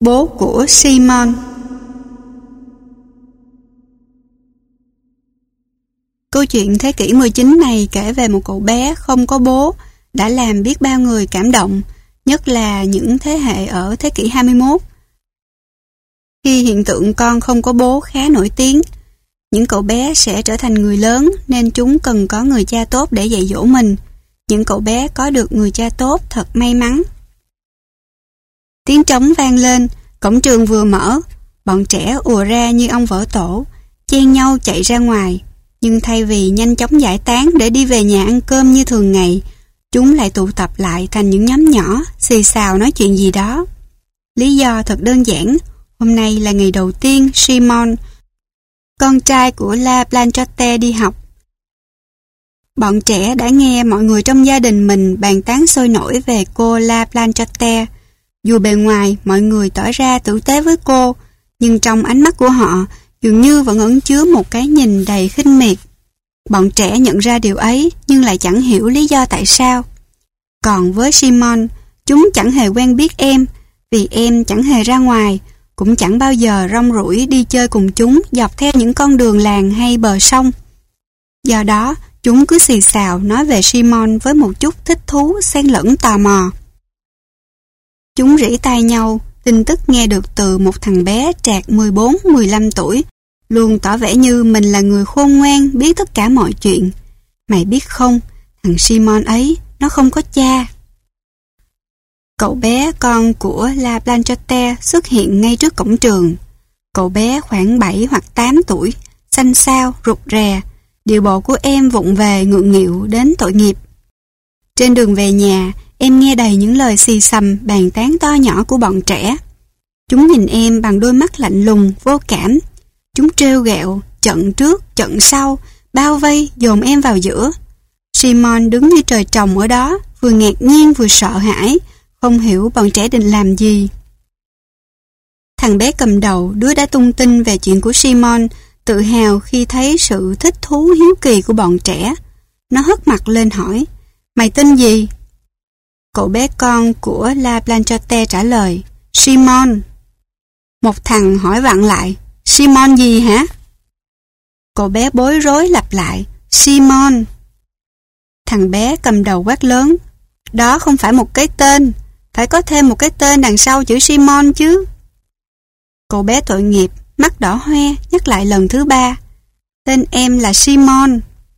Bố của Simon. Câu chuyện thế kỷ 19 này kể về một cậu bé không có bố đã làm biết bao người cảm động, nhất là những thế hệ ở thế kỷ 21. Khi hiện tượng con không có bố khá nổi tiếng, những cậu bé sẽ trở thành người lớn nên chúng cần có người cha tốt để dạy dỗ mình. Những cậu bé có được người cha tốt thật may mắn. Tiếng trống vang lên, cổng trường vừa mở, bọn trẻ ùa ra như ong vỡ tổ, chen nhau chạy ra ngoài. Nhưng thay vì nhanh chóng giải tán để đi về nhà ăn cơm như thường ngày, chúng lại tụ tập lại thành những nhóm nhỏ, xì xào nói chuyện gì đó. Lý do thật đơn giản, hôm nay là ngày đầu tiên Simon, con trai của La Blanchette, đi học. Bọn trẻ đã nghe mọi người trong gia đình mình bàn tán sôi nổi về cô La Blanchette. Dù bề ngoài mọi người tỏ ra tử tế với cô, nhưng trong ánh mắt của họ dường như vẫn ẩn chứa một cái nhìn đầy khinh miệt. Bọn trẻ nhận ra điều ấy nhưng lại chẳng hiểu lý do tại sao. Còn với Simon, chúng chẳng hề quen biết em, vì em chẳng hề ra ngoài, cũng chẳng bao giờ rong ruổi đi chơi cùng chúng dọc theo những con đường làng hay bờ sông. Do đó, chúng cứ xì xào nói về Simon với một chút thích thú xen lẫn tò mò. Chúng rỉ tai nhau, tin tức nghe được từ một thằng bé trạc 14-15 tuổi, luôn tỏ vẻ như mình là người khôn ngoan biết tất cả mọi chuyện. Mày biết không, thằng Simon ấy, nó không có cha. Cậu bé con của La Blanchette xuất hiện ngay trước cổng trường. Cậu bé khoảng 7 hoặc 8 tuổi, xanh xao, rụt rè, điệu bộ của em vụng về ngượng nghịu đến tội nghiệp. Trên đường về nhà, em nghe đầy những lời xì xầm bàn tán to nhỏ của bọn trẻ. Chúng nhìn em bằng đôi mắt lạnh lùng, vô cảm. Chúng trêu ghẹo, trận trước, trận sau, bao vây, dồn em vào giữa. Simon đứng như trời trồng ở đó, vừa ngạc nhiên vừa sợ hãi, không hiểu bọn trẻ định làm gì. Thằng bé cầm đầu, đứa đã tung tin về chuyện của Simon, tự hào khi thấy sự thích thú hiếu kỳ của bọn trẻ. Nó hất mặt lên hỏi, mày tin gì? Cậu bé con của La Blanchette trả lời, Simon. Một thằng hỏi vặn lại, Simon gì hả? Cậu bé bối rối lặp lại, Simon. Thằng bé cầm đầu quát lớn, đó không phải một cái tên, phải có thêm một cái tên đằng sau chữ Simon chứ. Cậu bé tội nghiệp, mắt đỏ hoe, nhắc lại lần thứ 3, tên em là Simon.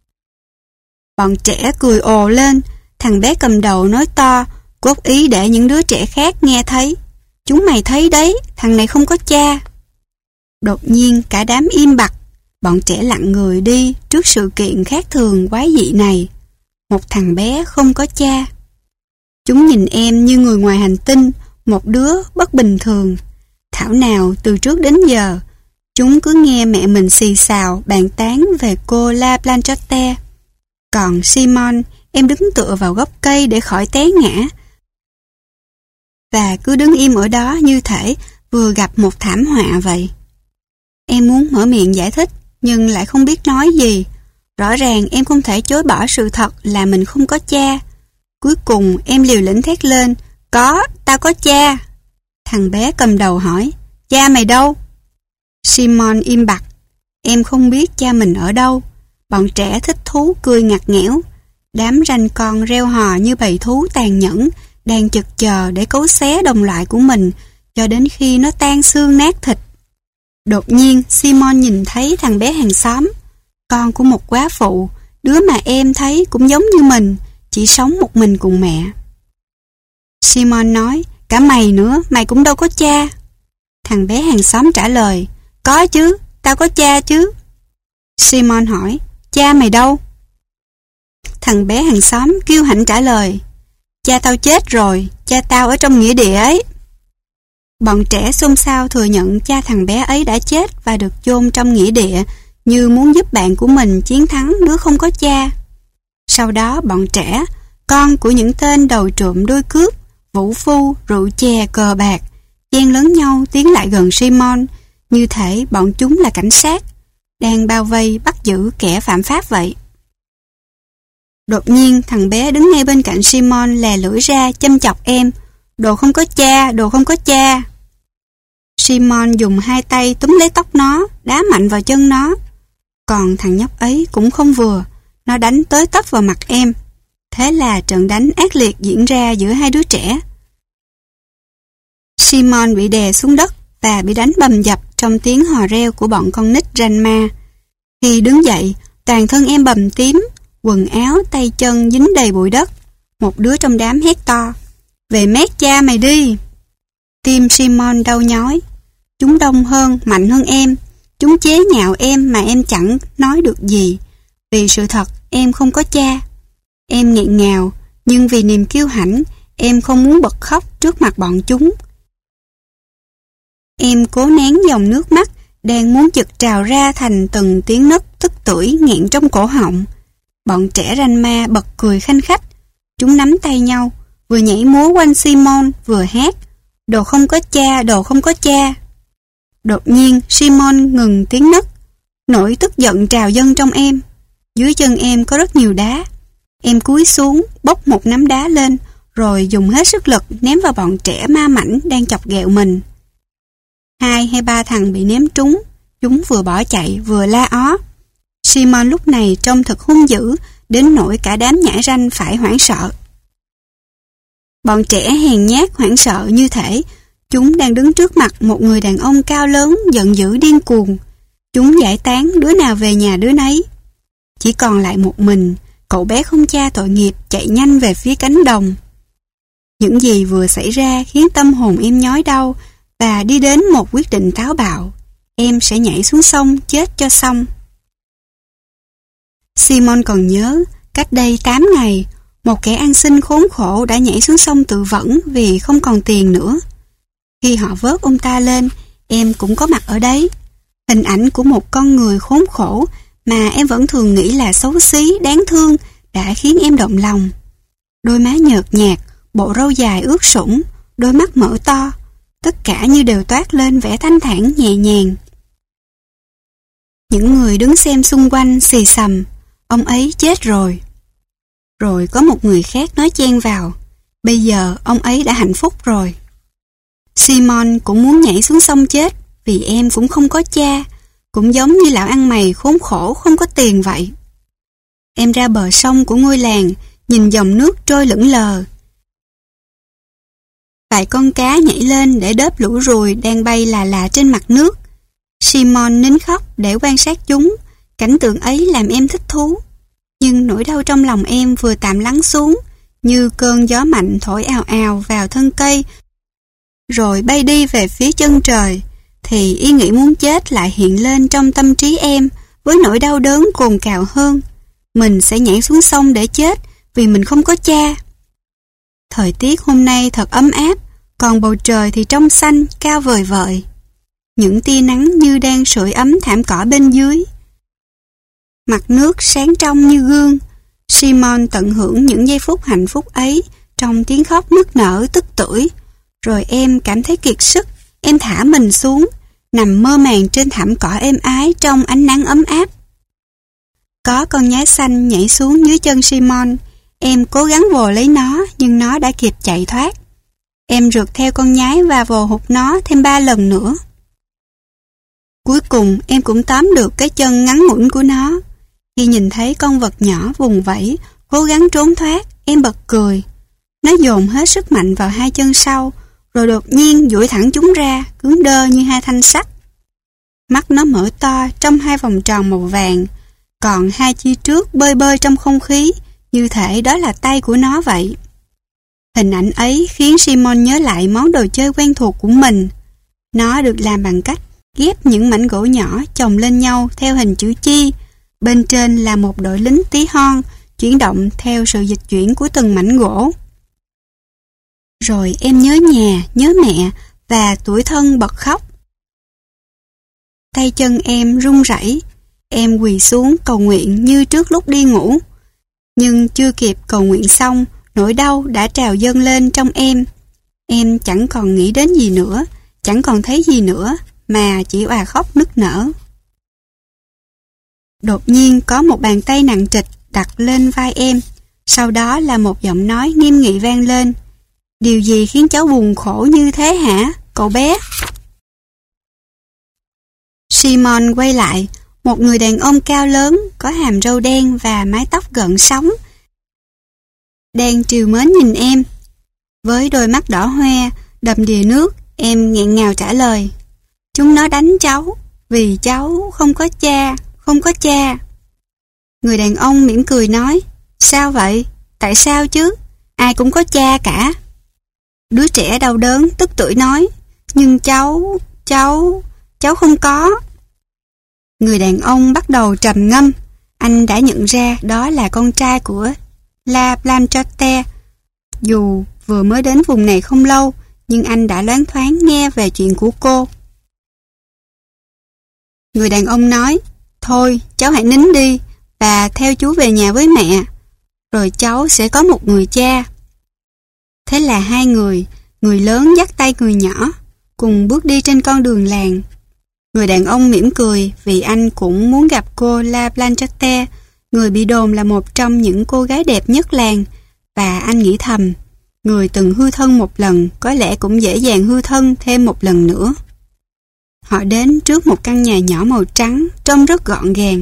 Bọn trẻ cười ồ lên, thằng bé cầm đầu nói to, cố ý để những đứa trẻ khác nghe thấy. Chúng mày thấy đấy, thằng này không có cha. Đột nhiên cả đám im bặt, bọn trẻ lặng người đi trước sự kiện khác thường quái dị này. Một thằng bé không có cha. Chúng nhìn em như người ngoài hành tinh, một đứa bất bình thường. Thảo nào từ trước đến giờ, chúng cứ nghe mẹ mình xì xào bàn tán về cô La Blanchette. Còn Simon, em đứng tựa vào gốc cây để khỏi té ngã. Và cứ đứng im ở đó như thể vừa gặp một thảm họa vậy. Em muốn mở miệng giải thích, nhưng lại không biết nói gì. Rõ ràng em không thể chối bỏ sự thật là mình không có cha. Cuối cùng em liều lĩnh thét lên, tao có cha. Thằng bé cầm đầu hỏi, cha mày đâu? Simon im bặt, em không biết cha mình ở đâu. Bọn trẻ thích thú cười ngặt nghẽo. Đám ranh con reo hò như bầy thú tàn nhẫn, đang chực chờ để cấu xé đồng loại của mình cho đến khi nó tan xương nát thịt. Đột nhiên Simon nhìn thấy thằng bé hàng xóm, con của một quá phụ, đứa mà em thấy cũng giống như mình, chỉ sống một mình cùng mẹ. Simon nói, cả mày nữa, mày cũng đâu có cha. Thằng bé hàng xóm trả lời, có chứ, tao có cha chứ. Simon hỏi, cha mày đâu? Thằng bé hàng xóm kiêu hãnh trả lời, cha tao chết rồi, cha tao ở trong nghĩa địa ấy. Bọn trẻ xôn xao thừa nhận cha thằng bé ấy đã chết và được chôn trong nghĩa địa, như muốn giúp bạn của mình chiến thắng đứa không có cha. Sau đó bọn trẻ, con của những tên đầu trộm đuôi cướp, vũ phu, rượu chè, cờ bạc, chen lấn nhau tiến lại gần Simon, như thể bọn chúng là cảnh sát, đang bao vây bắt giữ kẻ phạm pháp vậy. Đột nhiên thằng bé đứng ngay bên cạnh Simon lè lưỡi ra châm chọc em, đồ không có cha, đồ không có cha. Simon dùng hai tay túm lấy tóc nó, đá mạnh vào chân nó. Còn thằng nhóc ấy cũng không vừa, nó đánh tới tấp vào mặt em. Thế là trận đánh ác liệt diễn ra giữa hai đứa trẻ. Simon bị đè xuống đất và bị đánh bầm dập trong tiếng hò reo của bọn con nít ranh ma. Khi đứng dậy, toàn thân em bầm tím, quần áo, tay chân dính đầy bụi đất. Một đứa trong đám hét to: "Về mét cha mày đi!" Tim Simon đau nhói. Chúng đông hơn, mạnh hơn em. Chúng chế nhạo em mà em chẳng nói được gì. Vì sự thật, em không có cha. Em nghẹn ngào, nhưng vì niềm kiêu hãnh, em không muốn bật khóc trước mặt bọn chúng. Em cố nén dòng nước mắt đang muốn chực trào ra thành từng tiếng nấc tức tưởi nghẹn trong cổ họng. Bọn trẻ ranh ma bật cười khanh khách. Chúng nắm tay nhau, vừa nhảy múa quanh Simon vừa hét: "Đồ không có cha, đồ không có cha." Đột nhiên Simon ngừng tiếng nấc. Nỗi tức giận trào dâng trong em. Dưới chân em có rất nhiều đá. Em cúi xuống, bốc một nắm đá lên, rồi dùng hết sức lực ném vào bọn trẻ ma mảnh đang chọc ghẹo mình. 2 hay 3 thằng bị ném trúng. Chúng vừa bỏ chạy vừa la ó. Simon lúc này trông thật hung dữ, đến nỗi cả đám nhãi ranh phải hoảng sợ. Bọn trẻ hèn nhát hoảng sợ như thể chúng đang đứng trước mặt một người đàn ông cao lớn, giận dữ điên cuồng. Chúng giải tán, đứa nào về nhà đứa nấy. Chỉ còn lại một mình, cậu bé không cha tội nghiệp chạy nhanh về phía cánh đồng. Những gì vừa xảy ra khiến tâm hồn em nhói đau và đi đến một quyết định táo bạo. Em sẽ nhảy xuống sông chết cho xong. Simon còn nhớ, cách đây 8 ngày, một kẻ ăn xin khốn khổ đã nhảy xuống sông tự vẫn vì không còn tiền nữa. Khi họ vớt ông ta lên, em cũng có mặt ở đấy. Hình ảnh của một con người khốn khổ mà em vẫn thường nghĩ là xấu xí, đáng thương đã khiến em động lòng. Đôi má nhợt nhạt, bộ râu dài ướt sũng, đôi mắt mở to, tất cả như đều toát lên vẻ thanh thản nhẹ nhàng. Những người đứng xem xung quanh xì xầm: "Ông ấy chết rồi." Rồi có một người khác nói chen vào: "Bây giờ ông ấy đã hạnh phúc rồi." Simon cũng muốn nhảy xuống sông chết vì em cũng không có cha, cũng giống như lão ăn mày khốn khổ không có tiền vậy. Em ra bờ sông của ngôi làng, nhìn dòng nước trôi lững lờ. Vài con cá nhảy lên để đớp lũ ruồi đang bay là lạ trên mặt nước. Simon nín khóc để quan sát chúng. Cảnh tượng ấy làm em thích thú. Nhưng nỗi đau trong lòng em vừa tạm lắng xuống, như cơn gió mạnh thổi ào ào vào thân cây, rồi bay đi về phía chân trời, thì ý nghĩ muốn chết lại hiện lên trong tâm trí em với nỗi đau đớn cồn cào hơn. Mình sẽ nhảy xuống sông để chết vì mình không có cha. Thời tiết hôm nay thật ấm áp, còn bầu trời thì trong xanh, cao vời vợi. Những tia nắng như đang sưởi ấm thảm cỏ bên dưới. Mặt nước sáng trong như gương. Simon tận hưởng những giây phút hạnh phúc ấy trong tiếng khóc nức nở tức tưởi. Rồi em cảm thấy kiệt sức, em thả mình xuống, nằm mơ màng trên thảm cỏ êm ái trong ánh nắng ấm áp. Có con nhái xanh nhảy xuống dưới chân Simon. Em cố gắng vồ lấy nó, nhưng nó đã kịp chạy thoát. Em rượt theo con nhái và vồ hụt nó thêm 3 lần nữa. Cuối cùng em cũng tóm được cái chân ngắn ngủn của nó. Khi nhìn thấy con vật nhỏ vùng vẫy, cố gắng trốn thoát, em bật cười. Nó dồn hết sức mạnh vào 2 chân sau, rồi đột nhiên duỗi thẳng chúng ra, cứng đơ như 2 thanh sắt. Mắt nó mở to trong 2 vòng tròn màu vàng, còn 2 chi trước bơi bơi trong không khí, như thể đó là tay của nó vậy. Hình ảnh ấy khiến Simon nhớ lại món đồ chơi quen thuộc của mình. Nó được làm bằng cách ghép những mảnh gỗ nhỏ chồng lên nhau theo hình chữ chi. Bên trên là một đội lính tí hon chuyển động theo sự dịch chuyển của từng mảnh gỗ. Rồi em nhớ nhà, nhớ mẹ và tủi thân bật khóc. Tay chân em run rẩy. Em quỳ xuống cầu nguyện như trước lúc đi ngủ. Nhưng chưa kịp cầu nguyện xong, nỗi đau đã trào dâng lên trong em. Em chẳng còn nghĩ đến gì nữa, chẳng còn thấy gì nữa, mà chỉ òa khóc nức nở. Đột nhiên có một bàn tay nặng trịch đặt lên vai em. Sau đó là một giọng nói nghiêm nghị vang lên: "Điều gì khiến cháu buồn khổ như thế hả, cậu bé?" Simon quay lại, một người đàn ông cao lớn, có hàm râu đen và mái tóc gợn sóng, đang trìu mến nhìn em. Với đôi mắt đỏ hoe, đầm đìa nước, em nghẹn ngào trả lời: chúng nó đánh cháu, vì cháu không có cha, không có cha. Người đàn ông mỉm cười nói: sao vậy? Tại sao chứ? Ai cũng có cha cả. Đứa trẻ đau đớn, tức tưởi nói: nhưng cháu không có. Người đàn ông bắt đầu trầm ngâm. Anh đã nhận ra đó là con trai của La Blanchette. Dù vừa mới đến vùng này không lâu, nhưng anh đã loáng thoáng nghe về chuyện của cô. Người đàn ông nói: thôi, cháu hãy nín đi và theo chú về nhà với mẹ, rồi cháu sẽ có một người cha. Thế là hai người lớn dắt tay người nhỏ, cùng bước đi trên con đường làng. Người đàn ông mỉm cười vì anh cũng muốn gặp cô La Blanchette, người bị đồn là một trong những cô gái đẹp nhất làng, và anh nghĩ thầm, người từng hư thân một lần có lẽ cũng dễ dàng hư thân thêm một lần nữa. Họ đến trước một căn nhà nhỏ màu trắng, trông rất gọn gàng.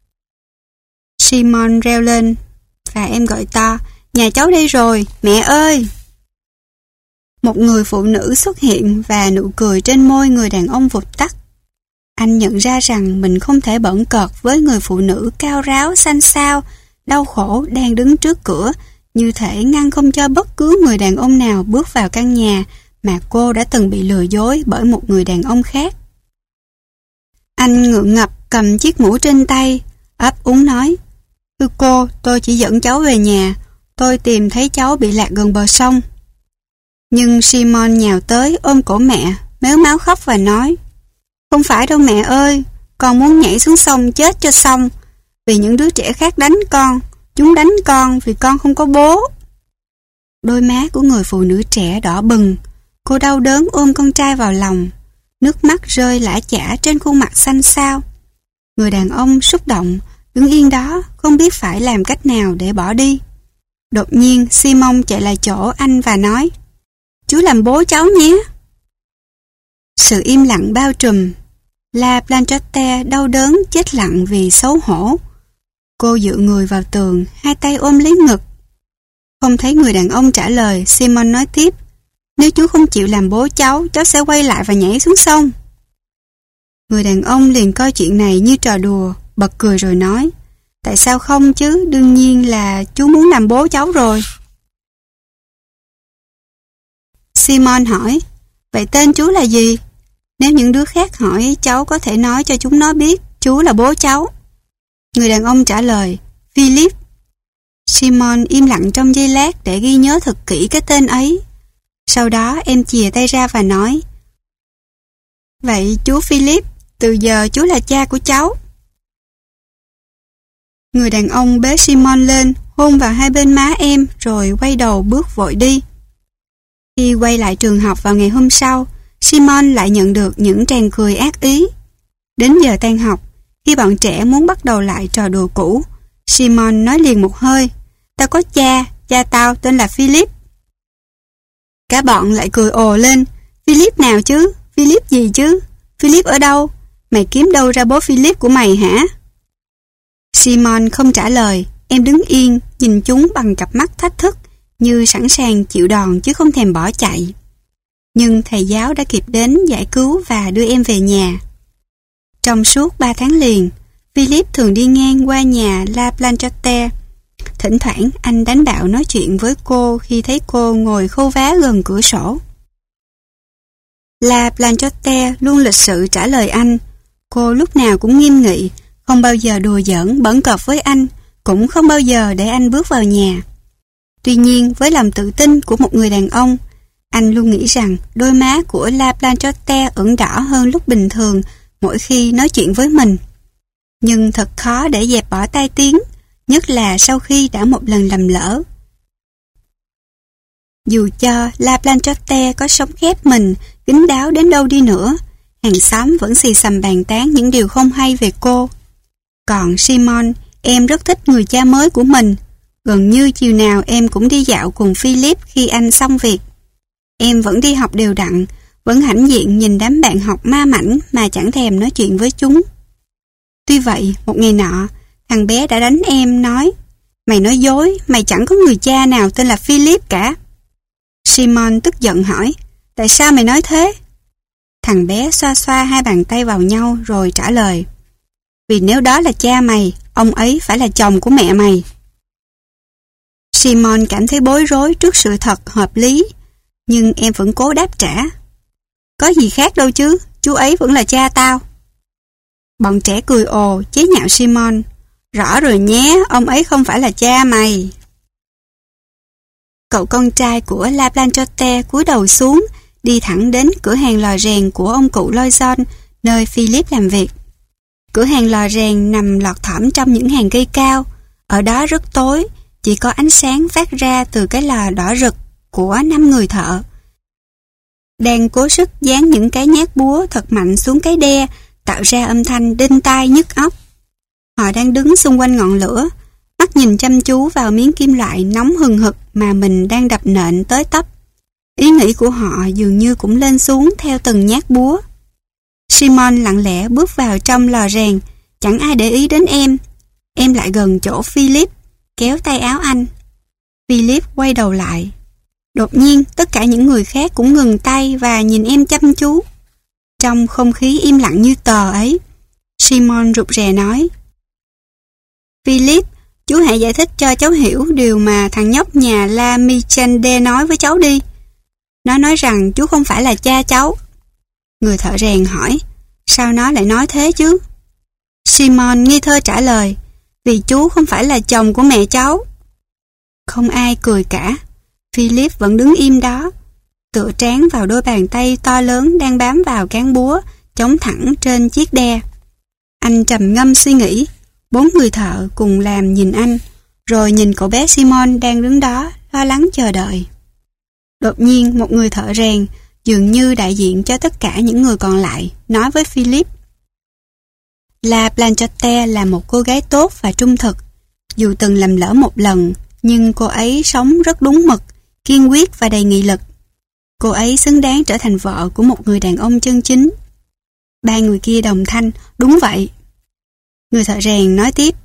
Simon reo lên và em gọi to: nhà cháu đây rồi, mẹ ơi! Một người phụ nữ xuất hiện và nụ cười trên môi người đàn ông vụt tắt. Anh nhận ra rằng mình không thể bỡn cợt với người phụ nữ cao ráo, xanh xao, đau khổ đang đứng trước cửa, như thể ngăn không cho bất cứ người đàn ông nào bước vào căn nhà mà cô đã từng bị lừa dối bởi một người đàn ông khác. Anh ngượng ngập cầm chiếc mũ trên tay, ấp úng nói: thưa cô, tôi chỉ dẫn cháu về nhà, tôi tìm thấy cháu bị lạc gần bờ sông. Nhưng Simon nhào tới ôm cổ mẹ, mếu máo khóc và nói: không phải đâu mẹ ơi, con muốn nhảy xuống sông chết cho xong, vì những đứa trẻ khác đánh con, chúng đánh con vì con không có bố. Đôi má của người phụ nữ trẻ đỏ bừng, cô đau đớn ôm con trai vào lòng, nước mắt rơi lã chã trên khuôn mặt xanh xao. Người đàn ông xúc động, đứng yên đó, không biết phải làm cách nào để bỏ đi. Đột nhiên Simon chạy lại chỗ anh và nói: chú làm bố cháu nhé. Sự im lặng bao trùm. La Blanchette đau đớn chết lặng vì xấu hổ. Cô dựa người vào tường, hai tay ôm lấy ngực. Không thấy người đàn ông trả lời, Simon nói tiếp: nếu chú không chịu làm bố cháu, cháu sẽ quay lại và nhảy xuống sông. Người đàn ông liền coi chuyện này như trò đùa, bật cười rồi nói: tại sao không chứ, đương nhiên là chú muốn làm bố cháu rồi. Simon hỏi: vậy tên chú là gì? Nếu những đứa khác hỏi, cháu có thể nói cho chúng nó biết chú là bố cháu. Người đàn ông trả lời: Philip. Simon im lặng trong giây lát để ghi nhớ thật kỹ cái tên ấy. Sau đó em chìa tay ra và nói: vậy chú Philip, từ giờ chú là cha của cháu. Người đàn ông bế Simon lên, hôn vào hai bên má em, rồi quay đầu bước vội đi. Khi quay lại trường học vào ngày hôm sau, Simon lại nhận được những tràng cười ác ý. Đến giờ tan học, khi bọn trẻ muốn bắt đầu lại trò đùa cũ, Simon nói liền một hơi: tao có cha tao tên là Philip. Cả bọn lại cười ồ lên: Philip nào chứ? Philip gì chứ? Philip ở đâu? Mày kiếm đâu ra bố Philip của mày hả? Simon không trả lời. Em đứng yên, nhìn chúng bằng cặp mắt thách thức, như sẵn sàng chịu đòn chứ không thèm bỏ chạy. Nhưng thầy giáo đã kịp đến giải cứu và đưa em về nhà. Trong suốt 3 tháng liền, Philip thường đi ngang qua nhà La Blanchette. Thỉnh thoảng anh đánh bạo nói chuyện với cô khi thấy cô ngồi khâu vá gần cửa sổ. La Blanchette luôn lịch sự trả lời anh. Cô lúc nào cũng nghiêm nghị, không bao giờ đùa giỡn bỡn cợt với anh, cũng không bao giờ để anh bước vào nhà. Tuy nhiên, với lòng tự tin của một người đàn ông, anh luôn nghĩ rằng đôi má của La Blanchette ửng đỏ hơn lúc bình thường mỗi khi nói chuyện với mình. Nhưng thật khó để dẹp bỏ tai tiếng, nhất là sau khi đã một lần lầm lỡ. Dù cho La Blanchette có sống khép mình, kín đáo đến đâu đi nữa, hàng xóm vẫn xì xầm bàn tán những điều không hay về cô. Còn Simon, em rất thích người cha mới của mình. Gần như chiều nào em cũng đi dạo cùng Philip khi anh xong việc. Em vẫn đi học đều đặn, vẫn hãnh diện nhìn đám bạn học ma mảnh mà chẳng thèm nói chuyện với chúng. Tuy vậy, một ngày nọ, thằng bé đã đánh em nói: "Mày nói dối, mày chẳng có người cha nào tên là Philip cả." Simon tức giận hỏi: "Tại sao mày nói thế?" Thằng bé xoa xoa hai bàn tay vào nhau rồi trả lời: "Vì nếu đó là cha mày, ông ấy phải là chồng của mẹ mày." Simon cảm thấy bối rối trước sự thật hợp lý, nhưng em vẫn cố đáp trả: "Có gì khác đâu chứ, chú ấy vẫn là cha tao." Bọn trẻ cười ồ, chế nhạo Simon: "Rõ rồi nhé, ông ấy không phải là cha mày." Cậu con trai của La Blanchotte cúi đầu xuống, đi thẳng đến cửa hàng lò rèn của ông cụ Loison, nơi Philip làm việc. Cửa hàng lò rèn nằm lọt thỏm trong những hàng cây cao. Ở đó rất tối, chỉ có ánh sáng phát ra từ cái lò đỏ rực của 5 người thợ đang cố sức dán những cái nhát búa thật mạnh xuống cái đe, tạo ra âm thanh đinh tai nhức óc. Họ đang đứng xung quanh ngọn lửa, mắt nhìn chăm chú vào miếng kim loại nóng hừng hực mà mình đang đập nện tới tấp. Ý nghĩ của họ dường như cũng lên xuống theo từng nhát búa. Simon lặng lẽ bước vào trong lò rèn, chẳng ai để ý đến em. Em lại gần chỗ Philip, kéo tay áo anh. Philip quay đầu lại. Đột nhiên, tất cả những người khác cũng ngừng tay và nhìn em chăm chú. Trong không khí im lặng như tờ ấy, Simon rụt rè nói: "Philip, chú hãy giải thích cho cháu hiểu điều mà thằng nhóc nhà La Michande nói với cháu đi. Nó nói rằng chú không phải là cha cháu." Người thợ rèn hỏi: "Sao nó lại nói thế chứ?" Simon nghi thơ trả lời: "Vì chú không phải là chồng của mẹ cháu." Không ai cười cả. Philip vẫn đứng im đó, tựa trán vào đôi bàn tay to lớn đang bám vào cán búa, chống thẳng trên chiếc đe. Anh trầm ngâm suy nghĩ. 4 người thợ cùng làm nhìn anh, rồi nhìn cậu bé Simon đang đứng đó, lo lắng chờ đợi. Đột nhiên một người thợ rèn, dường như đại diện cho tất cả những người còn lại, nói với Philip: "La Blanchotte là một cô gái tốt và trung thực. Dù từng lầm lỡ một lần, nhưng cô ấy sống rất đúng mực, kiên quyết và đầy nghị lực. Cô ấy xứng đáng trở thành vợ của một người đàn ông chân chính." 3 người kia đồng thanh: "Đúng vậy." Người thợ rèn nói tiếp: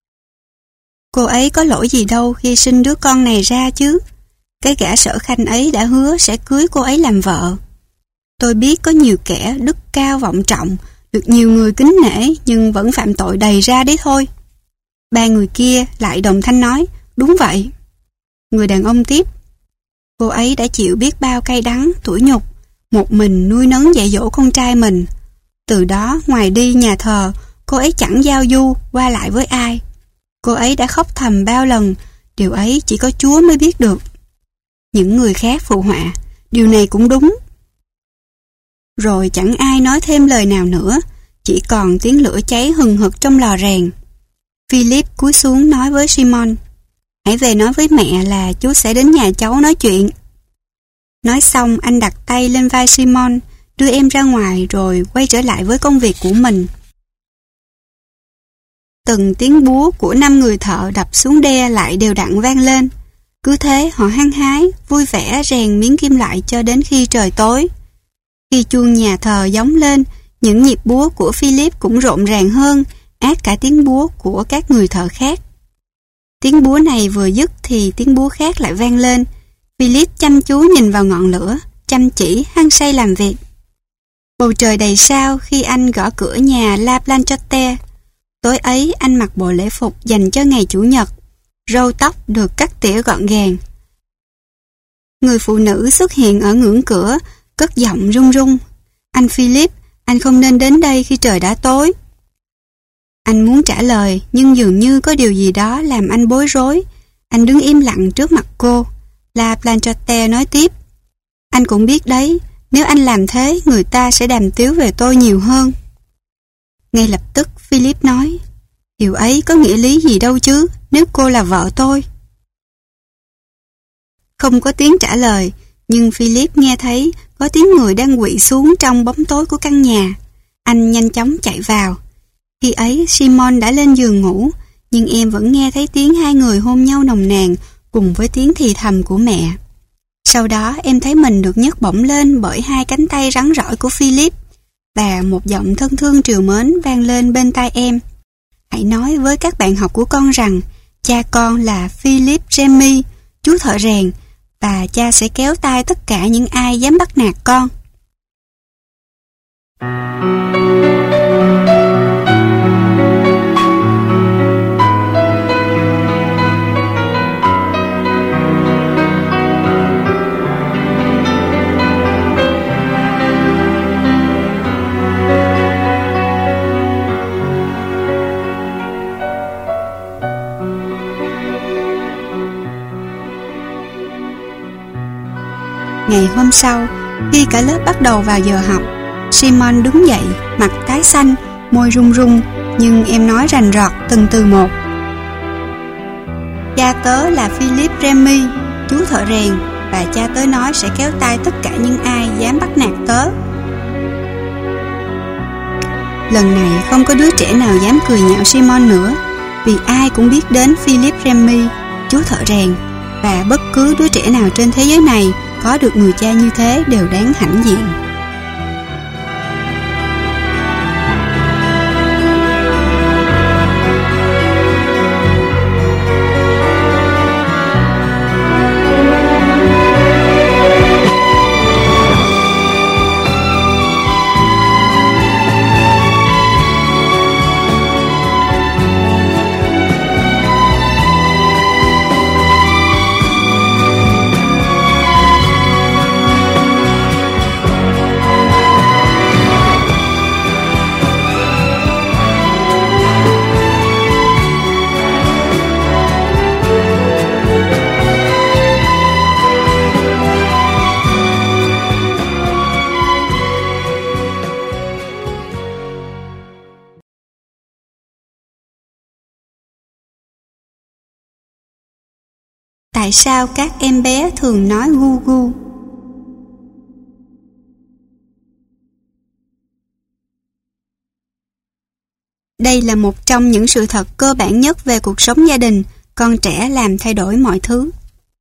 "Cô ấy có lỗi gì đâu khi sinh đứa con này ra chứ. Cái gã Sở Khanh ấy đã hứa sẽ cưới cô ấy làm vợ. Tôi biết có nhiều kẻ đức cao vọng trọng, được nhiều người kính nể nhưng vẫn phạm tội đầy ra đấy thôi." 3 người kia lại đồng thanh nói: "Đúng vậy." Người đàn ông tiếp: "Cô ấy đã chịu biết bao cay đắng, tủi nhục, một mình nuôi nấng dạy dỗ con trai mình. Từ đó, ngoài đi nhà thờ, cô ấy chẳng giao du, qua lại với ai. Cô ấy đã khóc thầm bao lần, điều ấy chỉ có Chúa mới biết được." Những người khác phụ họa: "Điều này cũng đúng." Rồi chẳng ai nói thêm lời nào nữa, chỉ còn tiếng lửa cháy hừng hực trong lò rèn. Philip cúi xuống nói với Simon: "Hãy về nói với mẹ là chú sẽ đến nhà cháu nói chuyện." Nói xong anh đặt tay lên vai Simon, đưa em ra ngoài rồi quay trở lại với công việc của mình. Từng tiếng búa của 5 người thợ đập xuống đe lại đều đặn vang lên. Cứ thế họ hăng hái, vui vẻ rèn miếng kim loại cho đến khi trời tối. Khi chuông nhà thờ gióng lên, những nhịp búa của Philip cũng rộn ràng hơn, át cả tiếng búa của các người thợ khác. Tiếng búa này vừa dứt thì tiếng búa khác lại vang lên. Philip chăm chú nhìn vào ngọn lửa, chăm chỉ hăng say làm việc. Bầu trời đầy sao khi anh gõ cửa nhà La Blanchotte. Tối ấy anh mặc bộ lễ phục dành cho ngày Chủ nhật, râu tóc được cắt tỉa gọn gàng. Người phụ nữ xuất hiện ở ngưỡng cửa, cất giọng run run: "Anh Philip, anh không nên đến đây khi trời đã tối." Anh muốn trả lời, nhưng dường như có điều gì đó làm anh bối rối. Anh đứng im lặng trước mặt cô. La Blanchotte nói tiếp: "Anh cũng biết đấy, nếu anh làm thế, người ta sẽ đàm tiếu về tôi nhiều hơn." Ngay lập tức Philip nói: "Điều ấy có nghĩa lý gì đâu chứ, nếu cô là vợ tôi." Không có tiếng trả lời, nhưng Philip nghe thấy có tiếng người đang quỵ xuống trong bóng tối của căn nhà. Anh nhanh chóng chạy vào. Khi ấy Simon đã lên giường ngủ, nhưng em vẫn nghe thấy tiếng 2 người hôn nhau nồng nàn cùng với tiếng thì thầm của mẹ. Sau đó em thấy mình được nhấc bổng lên bởi hai cánh tay rắn rỏi của Philip, và một giọng thân thương trìu mến vang lên bên tai em. Hãy nói với các bạn học của con rằng cha con là Philip Remy, chú thợ rèn, và cha sẽ kéo tay tất cả những ai dám bắt nạt con. Ngày hôm sau, khi cả lớp bắt đầu vào giờ học, Simon đứng dậy, mặt tái xanh, môi run run, nhưng em nói rành rọt từng từ một. Cha tớ là Philip Remy, chú thợ rèn, và cha tớ nói sẽ kéo tay tất cả những ai dám bắt nạt tớ. Lần này không có đứa trẻ nào dám cười nhạo Simon nữa, vì ai cũng biết đến Philip Remy, chú thợ rèn, và bất cứ đứa trẻ nào trên thế giới này có được người cha như thế đều đáng hãnh diện. Tại sao các em bé thường nói gu gu? Đây là một trong những sự thật cơ bản nhất về cuộc sống gia đình, con trẻ làm thay đổi mọi thứ.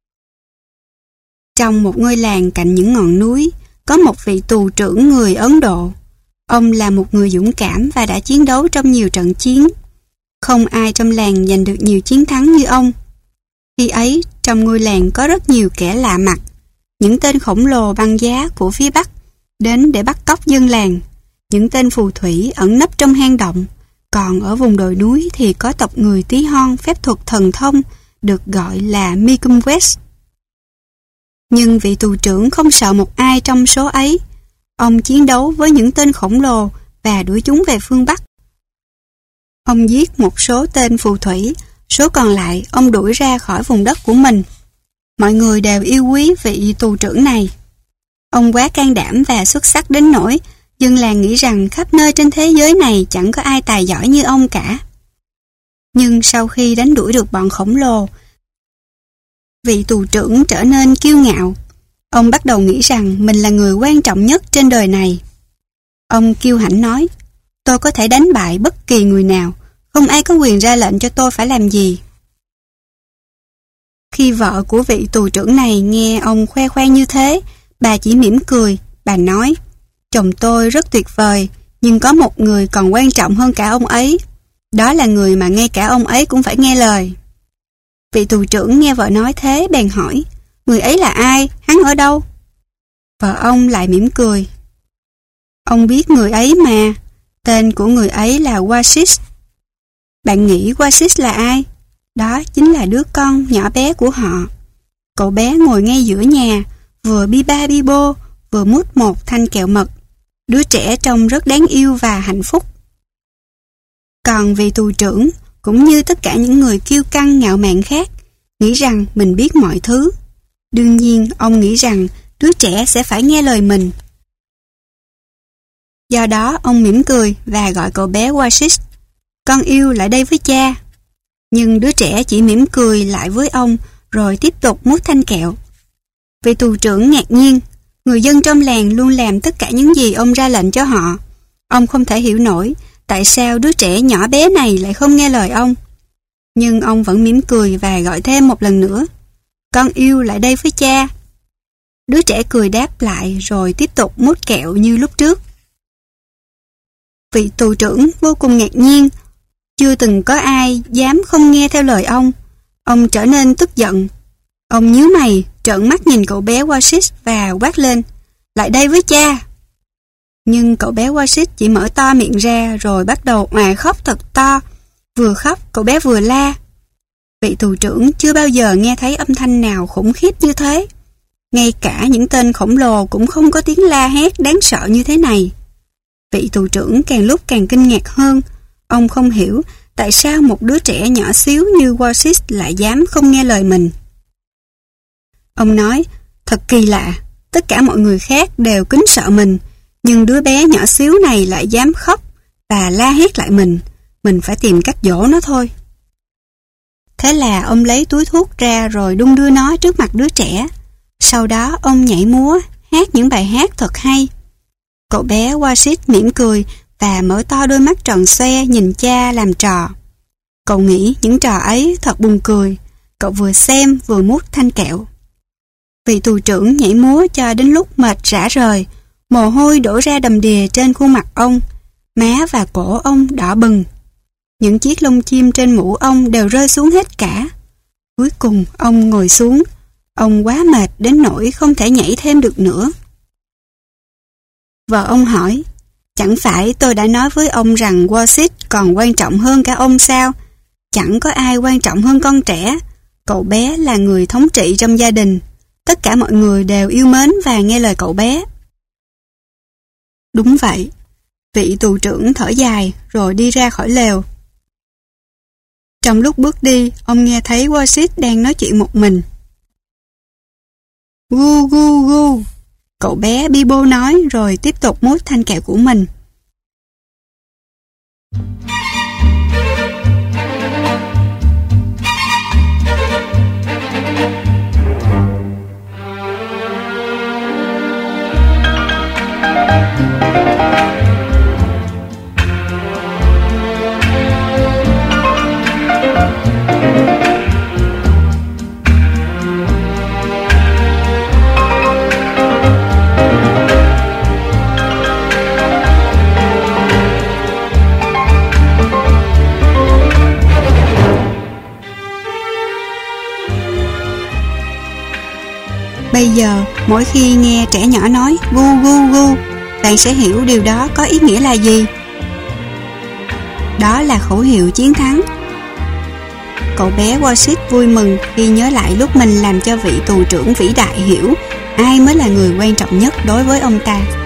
Trong một ngôi làng cạnh những ngọn núi, có một vị tù trưởng người Ấn Độ. Ông là một người dũng cảm và đã chiến đấu trong nhiều trận chiến. Không ai trong làng giành được nhiều chiến thắng như ông. Khi ấy, trong ngôi làng có rất nhiều kẻ lạ mặt, những tên khổng lồ băng giá của phía Bắc, đến để bắt cóc dân làng, những tên phù thủy ẩn nấp trong hang động, còn ở vùng đồi núi thì có tộc người tí hon phép thuật thần thông, được gọi là Mikumwes. Nhưng vị tù trưởng không sợ một ai trong số ấy. Ông chiến đấu với những tên khổng lồ và đuổi chúng về phương Bắc. Ông giết một số tên phù thủy, số còn lại ông đuổi ra khỏi vùng đất của mình. Mọi người đều yêu quý vị tù trưởng này. Ông quá can đảm và xuất sắc đến nỗi dân làng nghĩ rằng khắp nơi trên thế giới này chẳng có ai tài giỏi như ông cả. Nhưng sau khi đánh đuổi được bọn khổng lồ, vị tù trưởng trở nên kiêu ngạo. Ông bắt đầu nghĩ rằng mình là người quan trọng nhất trên đời này. Ông kiêu hãnh nói, tôi có thể đánh bại bất kỳ người nào, không ai có quyền ra lệnh cho tôi phải làm gì. Khi vợ của vị tù trưởng này nghe ông khoe khoang như thế, bà chỉ mỉm cười. Bà nói, chồng tôi rất tuyệt vời, nhưng có một người còn quan trọng hơn cả ông ấy. Đó là người mà ngay cả ông ấy cũng phải nghe lời. Vị tù trưởng nghe vợ nói thế bèn hỏi, người ấy là ai? Hắn ở đâu? Vợ ông lại mỉm cười. Ông biết người ấy mà, tên của người ấy là Wasis. Bạn nghĩ Wasis là ai? Đó chính là đứa con nhỏ bé của họ. Cậu bé ngồi ngay giữa nhà, vừa bi ba bi bô, vừa mút một thanh kẹo mật. Đứa trẻ trông rất đáng yêu và hạnh phúc. Còn vị tù trưởng, cũng như tất cả những người kiêu căng ngạo mạn khác, nghĩ rằng mình biết mọi thứ. Đương nhiên, ông nghĩ rằng đứa trẻ sẽ phải nghe lời mình. Do đó, ông mỉm cười và gọi cậu bé Wasis. Con yêu lại đây với cha. Nhưng đứa trẻ chỉ mỉm cười lại với ông, rồi tiếp tục mút thanh kẹo. Vị tù trưởng ngạc nhiên. Người dân trong làng luôn làm tất cả những gì ông ra lệnh cho họ. Ông không thể hiểu nổi tại sao đứa trẻ nhỏ bé này lại không nghe lời ông. Nhưng ông vẫn mỉm cười và gọi thêm một lần nữa. Con yêu lại đây với cha. Đứa trẻ cười đáp lại rồi tiếp tục mút kẹo như lúc trước. Vị tù trưởng vô cùng ngạc nhiên. Chưa từng có ai dám không nghe theo lời ông. Ông trở nên tức giận. Ông nhíu mày, trợn mắt nhìn cậu bé Wasit và quát lên: "Lại đây với cha!" Nhưng cậu bé Wasit chỉ mở to miệng ra rồi bắt đầu òa khóc thật to. Vừa khóc, cậu bé vừa la. Vị tù trưởng chưa bao giờ nghe thấy âm thanh nào khủng khiếp như thế. Ngay cả những tên khổng lồ cũng không có tiếng la hét đáng sợ như thế này. Vị tù trưởng càng lúc càng kinh ngạc hơn. Ông không hiểu tại sao một đứa trẻ nhỏ xíu như Wasit lại dám không nghe lời mình. Ông nói: "Thật kỳ lạ, tất cả mọi người khác đều kính sợ mình, nhưng đứa bé nhỏ xíu này lại dám khóc và la hét lại mình. Mình phải tìm cách dỗ nó thôi." Thế là ông lấy túi thuốc ra rồi đung đưa nó trước mặt đứa trẻ. Sau đó ông nhảy múa, hát những bài hát thật hay. Cậu bé Wasit mỉm cười và mở to đôi mắt tròn xoe nhìn cha làm trò. Cậu nghĩ những trò ấy thật buồn cười. Cậu vừa xem vừa mút thanh kẹo. Vị tù trưởng nhảy múa cho đến lúc mệt rã rời. Mồ hôi đổ ra đầm đìa trên khuôn mặt ông. Má và cổ ông đỏ bừng. Những chiếc lông chim trên mũ ông đều rơi xuống hết cả. Cuối cùng ông ngồi xuống. Ông quá mệt đến nỗi không thể nhảy thêm được nữa. Vợ ông hỏi: "Chẳng phải tôi đã nói với ông rằng Wasit còn quan trọng hơn cả ông sao? Chẳng có ai quan trọng hơn con trẻ. Cậu bé là người thống trị trong gia đình. Tất cả mọi người đều yêu mến và nghe lời cậu bé." Đúng vậy. Vị tù trưởng thở dài rồi đi ra khỏi lều. Trong lúc bước đi, ông nghe thấy Wasit đang nói chuyện một mình. "Gu gu gu", cậu bé Bibo nói rồi tiếp tục mút thanh kẹo của mình. Bây giờ, mỗi khi nghe trẻ nhỏ nói gu gu gu, bạn sẽ hiểu điều đó có ý nghĩa là gì. Đó là khẩu hiệu chiến thắng. Cậu bé Wasit vui mừng khi nhớ lại lúc mình làm cho vị tù trưởng vĩ đại hiểu ai mới là người quan trọng nhất đối với ông ta.